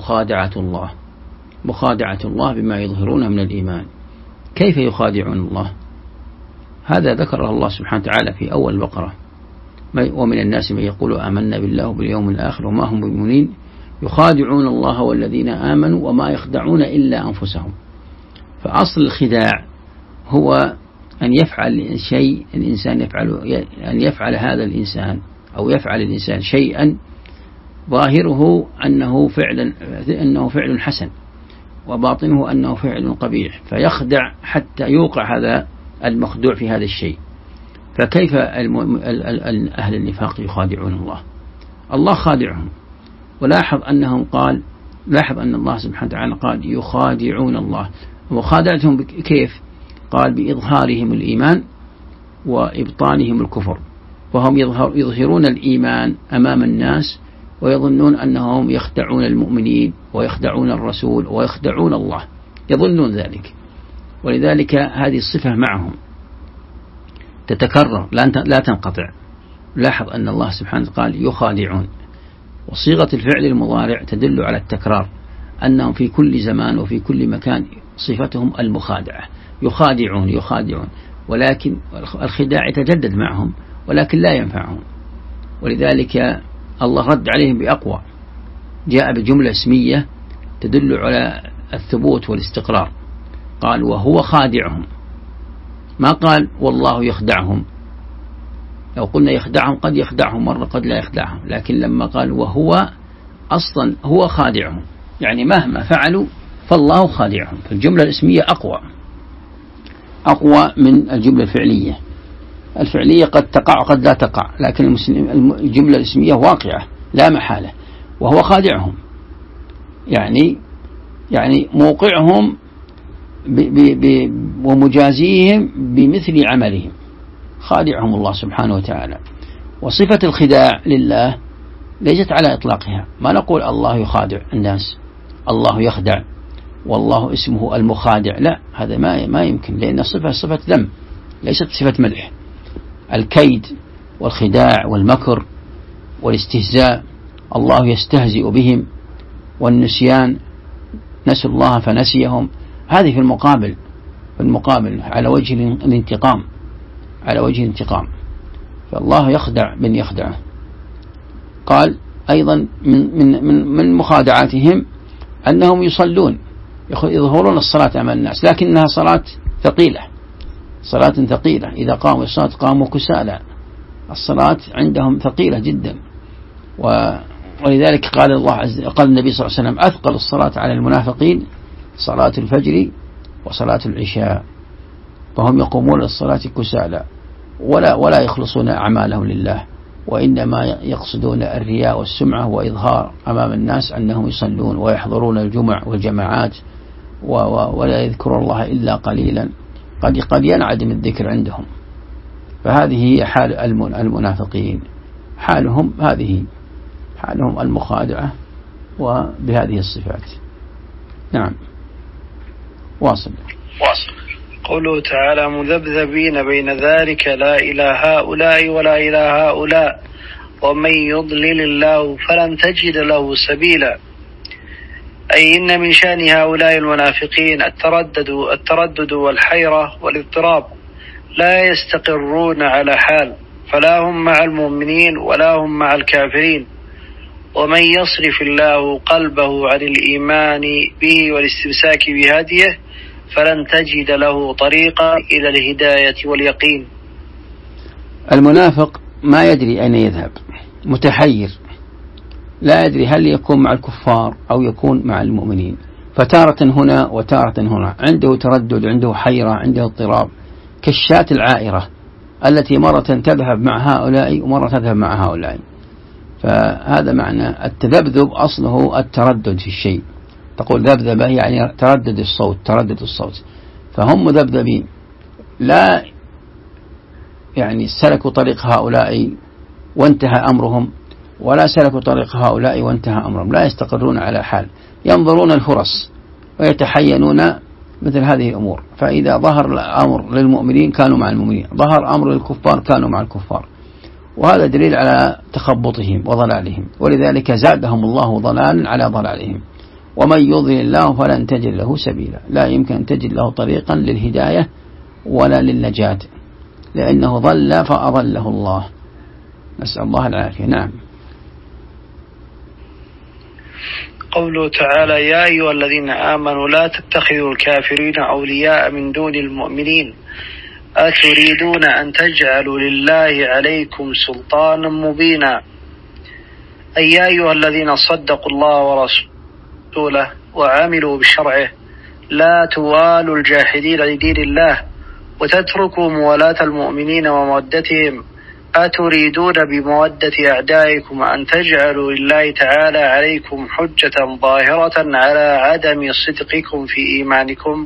مخادعة الله بما يظهرونه من الإيمان. كيف يخادعون الله؟ هذا ذكره الله سبحانه وتعالى في أول البقرة: ومن الناس من يقول آمنا بالله وباليوم الآخر وما هم بمؤمنين يخادعون الله والذين آمنوا وما يخدعون إلا أنفسهم. فأصل الخداع هو أن يفعل شيء الإنسان يفعله، أن يفعل هذا الإنسان أو يفعل الإنسان شيئا ظاهره أنه فعل حسن وباطنه أنه فعل قبيح، فيخدع حتى يوقع هذا المخدوع في هذا الشيء. فكيف أهل النفاق يخادعون الله؟ الله خادعهم. ولاحظ أن الله سبحانه وتعالى قال يخادعون الله. وخادعتهم كيف؟ قال بإظهارهم الإيمان وإبطانهم الكفر، وهم يظهرون الإيمان أمام الناس ويظنون أنهم يخدعون المؤمنين ويخدعون الرسول ويخدعون الله، يظنون ذلك. ولذلك هذه الصفة معهم تتكرر لا تنقطع. لاحظ أن الله سبحانه قال يخادعون، وصيغة الفعل المضارع تدل على التكرار، أنهم في كل زمان وفي كل مكان صفتهم المخادعة، يخادعون، ولكن الخداع يتجدد معهم ولكن لا ينفعهم. ولذلك الله رد عليهم بأقوى، جاء بجملة اسمية تدل على الثبوت والاستقرار، قال وهو خادعهم، ما قال والله يخدعهم. لو قلنا يخدعهم قد يخدعهم مرة قد لا يخدعهم، لكن لما قال وهو أصلا هو خادعهم، يعني مهما فعلوا فالله خادعهم. فالجملة الاسمية أقوى من الجملة الفعلية. الفعلية قد تقع وقد لا تقع، لكن الجملة الاسمية واقعة لا محالة. وهو خادعهم يعني موقعهم ومجازيهم بمثل عملهم، خادعهم الله سبحانه وتعالى. وصفة الخداع لله ليست على إطلاقها، ما نقول الله يخادع الناس، الله يخدع والله اسمه المخادع، لا، هذا ما يمكن، لأن صفة ذم ليست صفة مدح. الكيد والخداع والمكر والاستهزاء الله يستهزئ بهم، والنسيان نسوا الله فنسيهم، هذه في المقابل على وجه الانتقام، فالله يخدع من يخدعه. قال أيضا من مخادعاتهم أنهم يصلون يظهرون الصلاة أمام الناس، لكنها صلاة ثقيلة، إذا قاموا الصلاة قاموا كسالى، الصلاة عندهم ثقيلة جدا. ولذلك قال النبي صلى الله عليه وسلم أثقل الصلاة على المنافقين صلاة الفجر وصلاة العشاء، فهم يقومون للصلاة كسالى ولا يخلصون أعمالهم لله، وإنما يقصدون الرياء والسمعة وإظهار أمام الناس أنهم يصلون ويحضرون الجمع والجماعات ولا يذكرون الله إلا قليلا، قد ينعدم الذكر عندهم. فهذه هي حال المنافقين، حالهم المخادعة وبهذه الصفات. نعم، واصل. قوله تعالى مذبذبين بين ذلك لا إلى هؤلاء ولا إلى هؤلاء ومن يضلل الله فلن تجد له سبيلا. أي إن من شأن هؤلاء المنافقين التردد والحيرة والاضطراب، لا يستقرون على حال، فلا هم مع المؤمنين ولا هم مع الكافرين. ومن يصرف الله قلبه عن الإيمان به والاستمساك بهديه فلن تجد له طريقا إلى الهداية واليقين. المنافق ما يدري أين يذهب، متحير، لا يدري هل يكون مع الكفار أو يكون مع المؤمنين، فتارة هنا وتارة هنا، عنده تردد، عنده حيرة، عنده اضطراب، كالشاة العائرة التي مرة تذهب مع هؤلاء ومرة تذهب مع هؤلاء. فهذا معنى التذبذب، أصله التردد في الشيء، تقول ذبذبة يعني تردد الصوت، فهم مذبذبين، لا يعني سلكوا طريق هؤلاء وانتهى أمرهم، ولا سلكوا طريق هؤلاء وانتهى أمرهم، لا يستقرون على حال، ينظرون الفرص ويتحينون مثل هذه الأمور. فإذا ظهر الأمر للمؤمنين كانوا مع المؤمنين، ظهر أمر للكفار كانوا مع الكفار، وهذا دليل على تخبطهم وضلالهم، ولذلك زادهم الله ضلالا على ضلالهم. ومن يضلل الله فلن تجد له سبيلا، لا يمكن أن تجد له طريقا للهداية ولا للنجاة، لأنه ضل فأضله الله، نسأل الله العافية. نعم. قوله تعالى يا أيها الذين آمنوا لا تتخذوا الكافرين أولياء من دون المؤمنين أتريدون أن تجعلوا لله عليكم سلطانا مبينا. أي يا أيها الذين صدقوا الله ورسوله وعملوا بشرعه لا توالوا الجاحدين لدين الله وتتركوا موالاة المؤمنين ومودتهم، أتريدون بمودة أعدائكم أن تجعلوا لله تعالى عليكم حجة ظاهرة على عدم صدقكم في إيمانكم.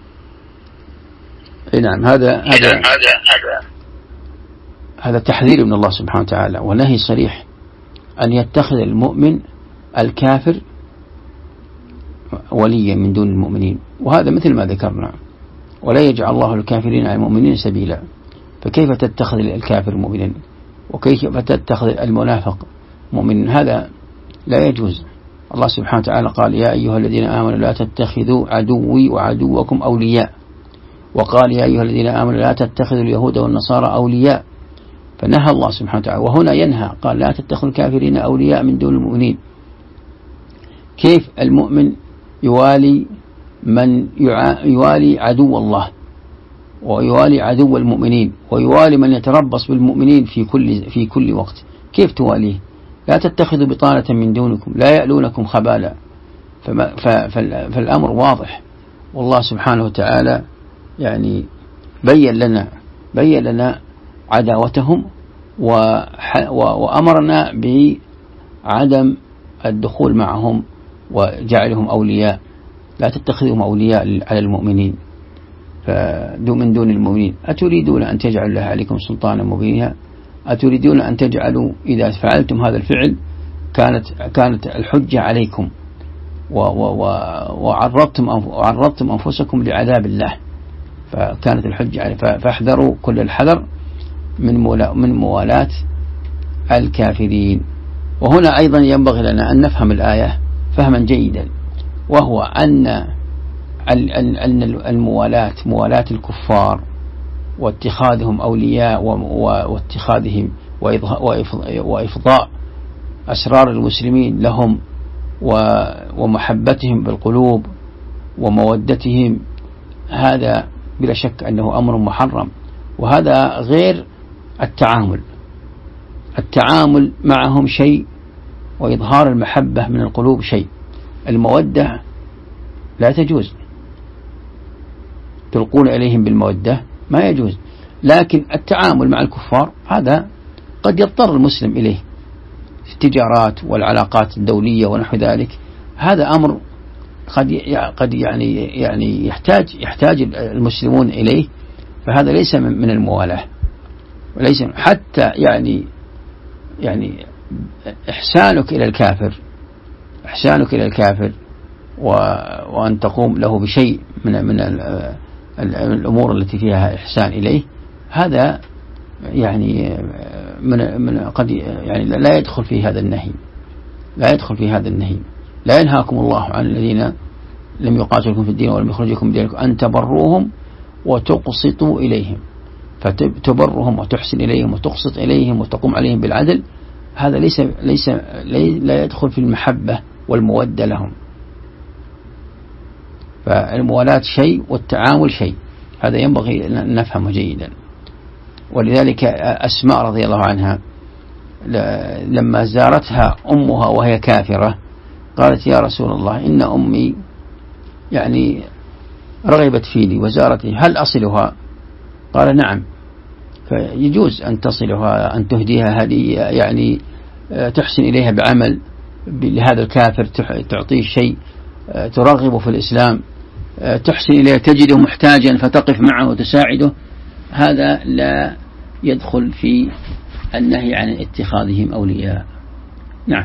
نعم، هذا تحذير من الله سبحانه وتعالى ونهي صريح أن يتخذ المؤمن الكافر وليا من دون المؤمنين، وهذا مثل ما ذكرنا، ولا يجعل الله الكافرين على المؤمنين سبيلا. فكيف تتخذ الكافر مؤمنا وكيف تتخذ المنافق مؤمنا؟ هذا لا يجوز. الله سبحانه وتعالى قال يا أيها الذين آمنوا لا تتخذوا عدوي وعدوكم أولياء، وقال يا أيها الذين آمنوا لا تتخذوا اليهود والنصارى أولياء، فنهى الله سبحانه وتعالى، وهنا ينهى قال لا تتخذوا الكافرين أولياء من دون المؤمنين. كيف المؤمن يوالي من يوالي عدو الله ويوالي عدو المؤمنين ويوالي من يتربص بالمؤمنين في كل وقت، كيف تواليه؟ لا تتخذوا بطانة من دونكم لا يألونكم خبالا. فالأمر واضح، والله سبحانه وتعالى يعني بين لنا عداوتهم وأمرنا بعدم الدخول معهم وجعلهم أولياء. لا تتخذهم أولياء على المؤمنين من دون المؤمنين. أتريدون أن تجعلوا الله عليكم سلطانا مبينا؟ أتريدون أن تجعلوا إذا فعلتم هذا الفعل كانت الحجة عليكم وعرضتم أنفسكم لعذاب الله، فكانت الحجة عليكم. فاحذروا كل الحذر من موالاة الكافرين. وهنا أيضا ينبغي لنا أن نفهم الآية فهما جيدا، وهو أن موالاة الكفار واتخاذهم أولياء واتخاذهم وإفضاء أسرار المسلمين لهم ومحبتهم بالقلوب ومودتهم، هذا بلا شك أنه أمر محرم. وهذا غير التعامل معهم شيء، وإظهار المحبة من القلوب شيء. المودة لا تجوز، تلقون إليهم بالمودة ما يجوز، لكن التعامل مع الكفار هذا قد يضطر المسلم إليه في التجارات والعلاقات الدولية ونحو ذلك. هذا أمر قد يعني يحتاج المسلمون إليه، فهذا ليس من الموالاة، وليس حتى يعني إحسانك إلى الكافر وأن تقوم له بشيء من الأمور التي فيها إحسان إليه، هذا يعني من قد يعني لا يدخل في هذا النهي. لا ينهاكم الله عن الذين لم يقاتلكم في الدين ولم يخرجكم من دينكم أن تبروهم وتقسطوا إليهم. فتبرهم وتحسن إليهم وتقسط إليهم وتقوم عليهم بالعدل، هذا لا يدخل في المحبة والمودة لهم. فالموالاة شيء والتعامل شيء، هذا ينبغي أن نفهمه جيدا. ولذلك أسماء رضي الله عنها لما زارتها أمها وهي كافرة قالت: يا رسول الله، إن أمي يعني رغبت فيني وزارتي، هل أصلها؟ قال: نعم. فيجوز أن تصلها، أن تهديها هدية، يعني تحسن إليها بعمل لهذا الكافر، تعطيه شيء ترغبه في الإسلام، تحسن إليه، تجده محتاجا فتقف معه وتساعده. هذا لا يدخل في النهي عن اتخاذهم أولياء. نعم.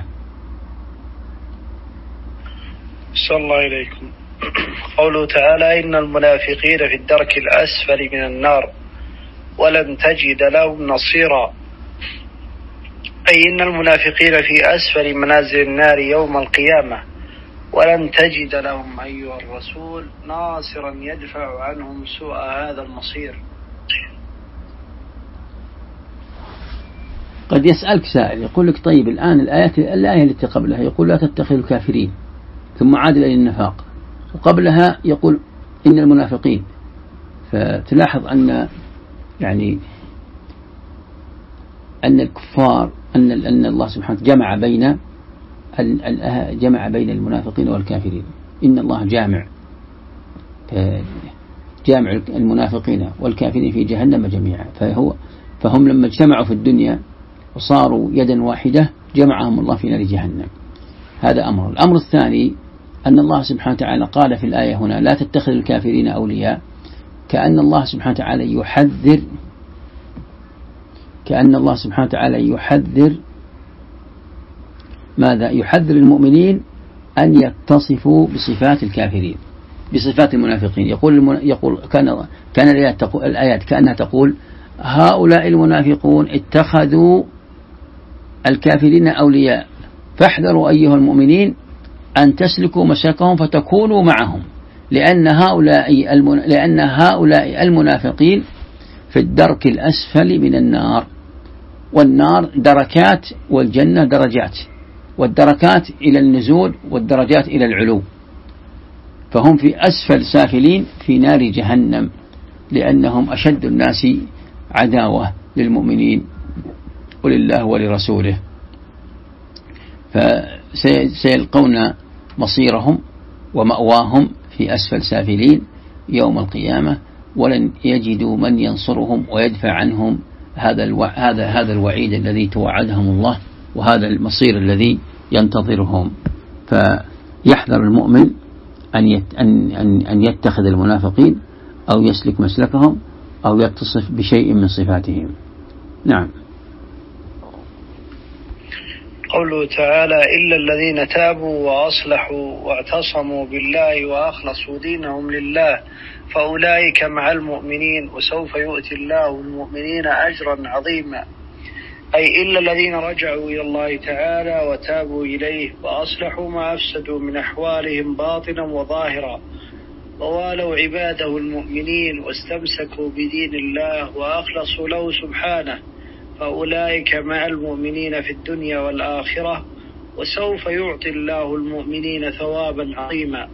صلى الله إليكم. قوله تعالى: إن المنافقين في الدرك الأسفل من النار ولن تجد لهم نصيرا، أي إن المنافقين في أسفل منازل النار يوم القيامة، ولن تجد لهم أيها الرسول ناصرا يدفع عنهم سوء هذا المصير. قد يسألك سائل يقول لك: طيب الآن الآية التي قبلها يقول: لا تتخذوا الكافرين، ثم عاد إلى النفاق، وقبلها يقول: إن المنافقين. فتلاحظ أن الكفار أن الله سبحانه جمع بين المنافقين والكافرين. إن الله جامع المنافقين والكافرين في جهنم جميعا. فهم لما اجتمعوا في الدنيا وصاروا يدا واحدة جمعهم الله في نار جهنم. هذا أمر. الأمر الثاني أن الله سبحانه وتعالى قال في الآية هنا: لا تتخذ الكافرين أولياء، كأن الله سبحانه وتعالى يحذر ماذا؟ يحذر المؤمنين أن يتصفوا بصفات الكافرين، بصفات المنافقين. يقول كان الآيات كأنها تقول: هؤلاء المنافقون اتخذوا الكافرين أولياء، فاحذروا أيها المؤمنين أن تسلكوا مسلكهم فتكونوا معهم، لأن هؤلاء المنافقين في الدرك الأسفل من النار، والنار دركات والجنة درجات، والدركات إلى النزول والدرجات إلى العلو. فهم في أسفل سافلين في نار جهنم، لأنهم أشد الناس عداوة للمؤمنين ولله ولرسوله، فسيلقون مصيرهم ومأواهم في أسفل سافلين يوم القيامة، ولن يجدوا من ينصرهم ويدفع عنهم هذا الوعيد الذي توعدهم الله، وهذا المصير الذي ينتظرهم. فيحذر المؤمن أن يتخذ المنافقين أو يسلك مسلكهم أو يتصف بشيء من صفاتهم. نعم. قوله تعالى: إلا الذين تابوا وأصلحوا واعتصموا بالله وأخلصوا دينهم لله فأولئك مع المؤمنين وسوف يؤتي الله المؤمنين أجرا عظيما، أي إلا الذين رجعوا إلى الله تعالى وتابوا إليه وأصلحوا ما أفسدوا من أحوالهم باطنا وظاهرا، ووالوا عباده المؤمنين واستمسكوا بدين الله وأخلصوا له سبحانه، فأولئك مع المؤمنين في الدنيا والآخرة وسوف يعطي الله المؤمنين ثوابا عظيما.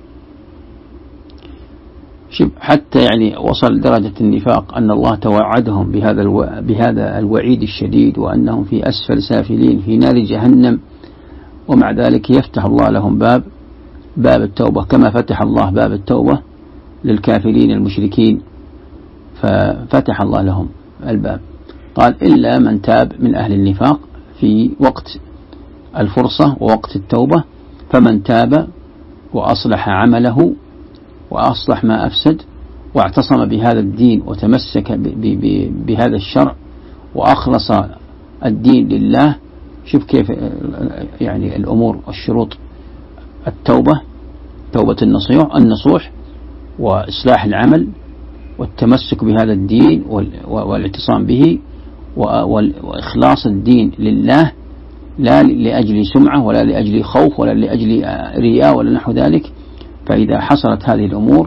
حتى يعني وصل درجة النفاق أن الله توعدهم بهذا الوعيد الشديد، وأنهم في أسفل سافلين في نار جهنم، ومع ذلك يفتح الله لهم باب التوبة، كما فتح الله باب التوبة للكافرين المشركين، ففتح الله لهم الباب. قال: إلا من تاب من أهل النفاق في وقت الفرصة ووقت التوبة، فمن تاب وأصلح عمله وأصلح ما أفسد واعتصم بهذا الدين وتمسك بهذا الشرع وأخلص الدين لله. شوف كيف يعني الأمور والشروط: التوبة، توبة النصوح وإصلاح العمل والتمسك بهذا الدين والاعتصام به وإخلاص الدين لله، لا لأجل سمعة ولا لأجل خوف ولا لأجل رياء ولا نحو ذلك. فإذا حصلت هذه الأمور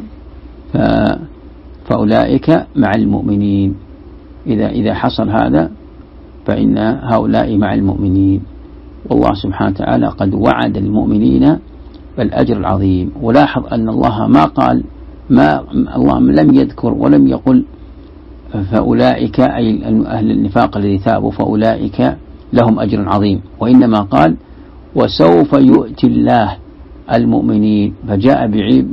فأولئك مع المؤمنين. إذا حصل هذا فإن هؤلاء مع المؤمنين، والله سبحانه وتعالى قد وعد المؤمنين بالأجر العظيم. ولاحظ أن الله ما قال، الله لم يذكر ولم يقل فأولئك أي أهل النفاق الذي تابوا فأولئك لهم أجر عظيم، وإنما قال: وسوف يؤتي الله المؤمنين، فجاء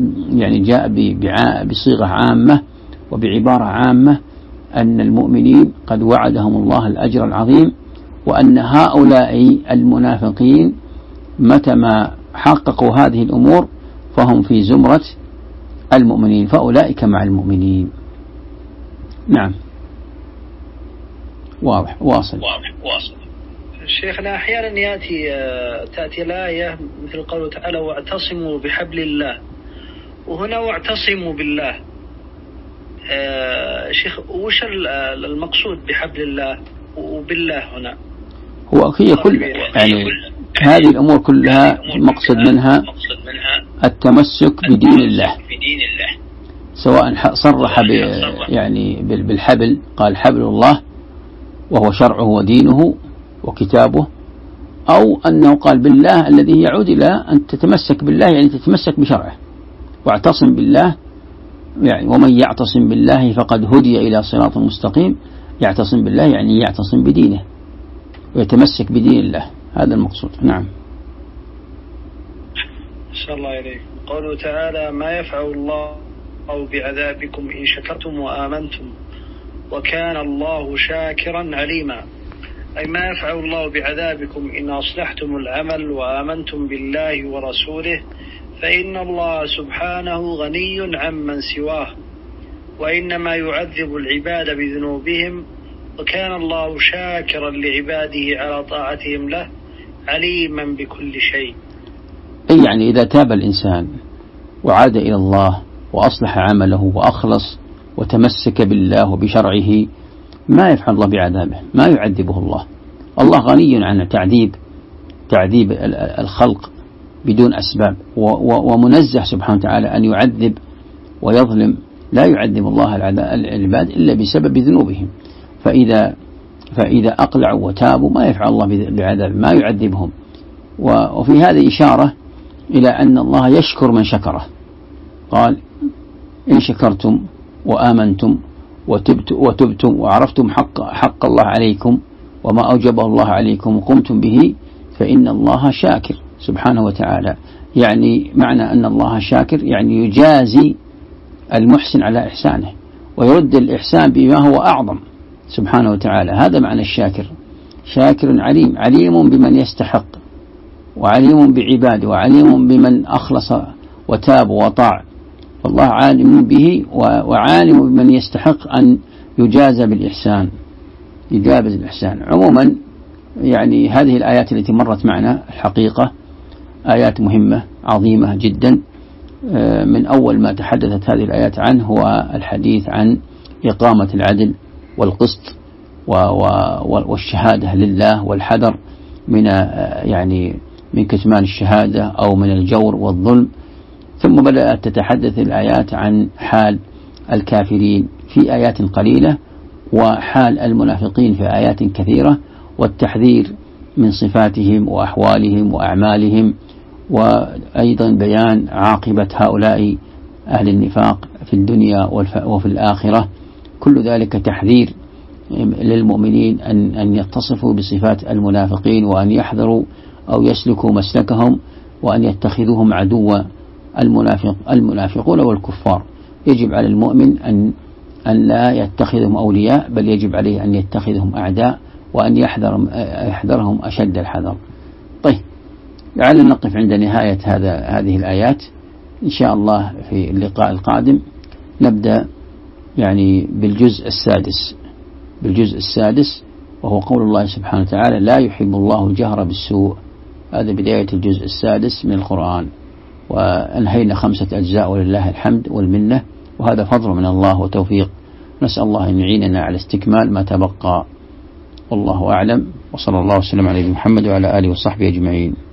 جاء بصيغة عامة وبعبارة عامة أن المؤمنين قد وعدهم الله الأجر العظيم، وأن هؤلاء المنافقين متى ما حققوا هذه الأمور فهم في زمرة المؤمنين، فأولئك مع المؤمنين. نعم، واضح. واصل. شيخنا، أحيانا تأتي الآية مثل قوله تعالى: واعتصموا بحبل الله، وهنا واعتصموا بالله. شيخ، وش المقصود بحبل الله وبالله هنا؟ هي كل يعني هذه الأمور كلها مقصد منها التمسك بدين الله، سواء صرح يعني بالحبل، قال حبل الله وهو شرعه ودينه وكتابه، أو أنه قال بالله الذي يعود إلى أن تتمسك بالله، يعني تتمسك بشرعه. واعتصم بالله يعني ومن يعتصم بالله فقد هدي إلى صراط مستقيم. يعتصم بالله يعني يعتصم بدينه ويتمسك بدين الله، هذا المقصود. نعم. صلى الله عليه. قوله تعالى: ما يفعل الله بعذابكم إن شكرتم وآمنتم وكان الله شاكرا عليما، أي ما يفعل الله بعذابكم إن أصلحتم العمل وآمنتم بالله ورسوله، فإن الله سبحانه غني عمن سواه، وإنما يعذب العباد بذنوبهم، وكان الله شاكرا لعباده على طاعتهم له عليما بكل شيء. يعني إذا تاب الإنسان وعاد إلى الله وأصلح عمله وأخلص وتمسك بالله وبشرعه، ما يفعل الله بعذابه، ما يعذبه الله. الله غني عن تعذيب الخلق بدون أسباب، ومنزه سبحانه وتعالى أن يعذب ويظلم. لا يعذب الله العباد إلا بسبب ذنوبهم، فإذا أقلعوا وتابوا ما يفعل الله بعذاب، ما يعذبهم. وفي هذه إشارة إلى أن الله يشكر من شكره، قال إن شكرتم وآمنتم وتبتم وعرفتم حق الله عليكم وما أوجبه الله عليكم وقمتم به فإن الله شاكر سبحانه وتعالى. يعني معنى أن الله شاكر يعني يجازي المحسن على إحسانه ويرد الإحسان بما هو أعظم سبحانه وتعالى. هذا معنى الشاكر. شاكر عليم، عليم بمن يستحق وعليم بعباده وعليم بمن أخلص وتاب وطاع، والله عالم به وعالم بمن يستحق أن يجازى بالإحسان، يجابز الإحسان. عموما يعني هذه الآيات التي مرت معنا الحقيقة آيات مهمة عظيمة جدا. من أول ما تحدثت هذه الآيات عنه هو الحديث عن إقامة العدل والقسط والشهادة لله والحذر من يعني من كتمان الشهادة أو من الجور والظلم. ثم بدأت تتحدث الآيات عن حال الكافرين في آيات قليلة وحال المنافقين في آيات كثيرة، والتحذير من صفاتهم وأحوالهم وأعمالهم، وأيضا بيان عاقبة هؤلاء أهل النفاق في الدنيا وفي الآخرة. كل ذلك تحذير للمؤمنين أن يتصفوا بصفات المنافقين وأن يحذروا أو يسلكوا مسلكهم وأن يتخذوهم عدوا المنافقون والكفار. يجب على المؤمن أن لا يتخذهم أولياء، بل يجب عليه أن يتخذهم أعداء وأن يحذرهم أشد الحذر. طيب، لعلنا نقف عند نهاية هذه الآيات. إن شاء الله في اللقاء القادم نبدأ يعني بالجزء السادس وهو قول الله سبحانه وتعالى: لا يحب الله الجهر بالسوء. هذا بداية الجزء السادس من القرآن، وأنهينا 5 أجزاء ولله الحمد والمنة، وهذا فضل من الله وتوفيق. نسأل الله أن يعيننا على استكمال ما تبقى. والله أعلم، وصلى الله وسلم على محمد وعلى آله وصحبه أجمعين.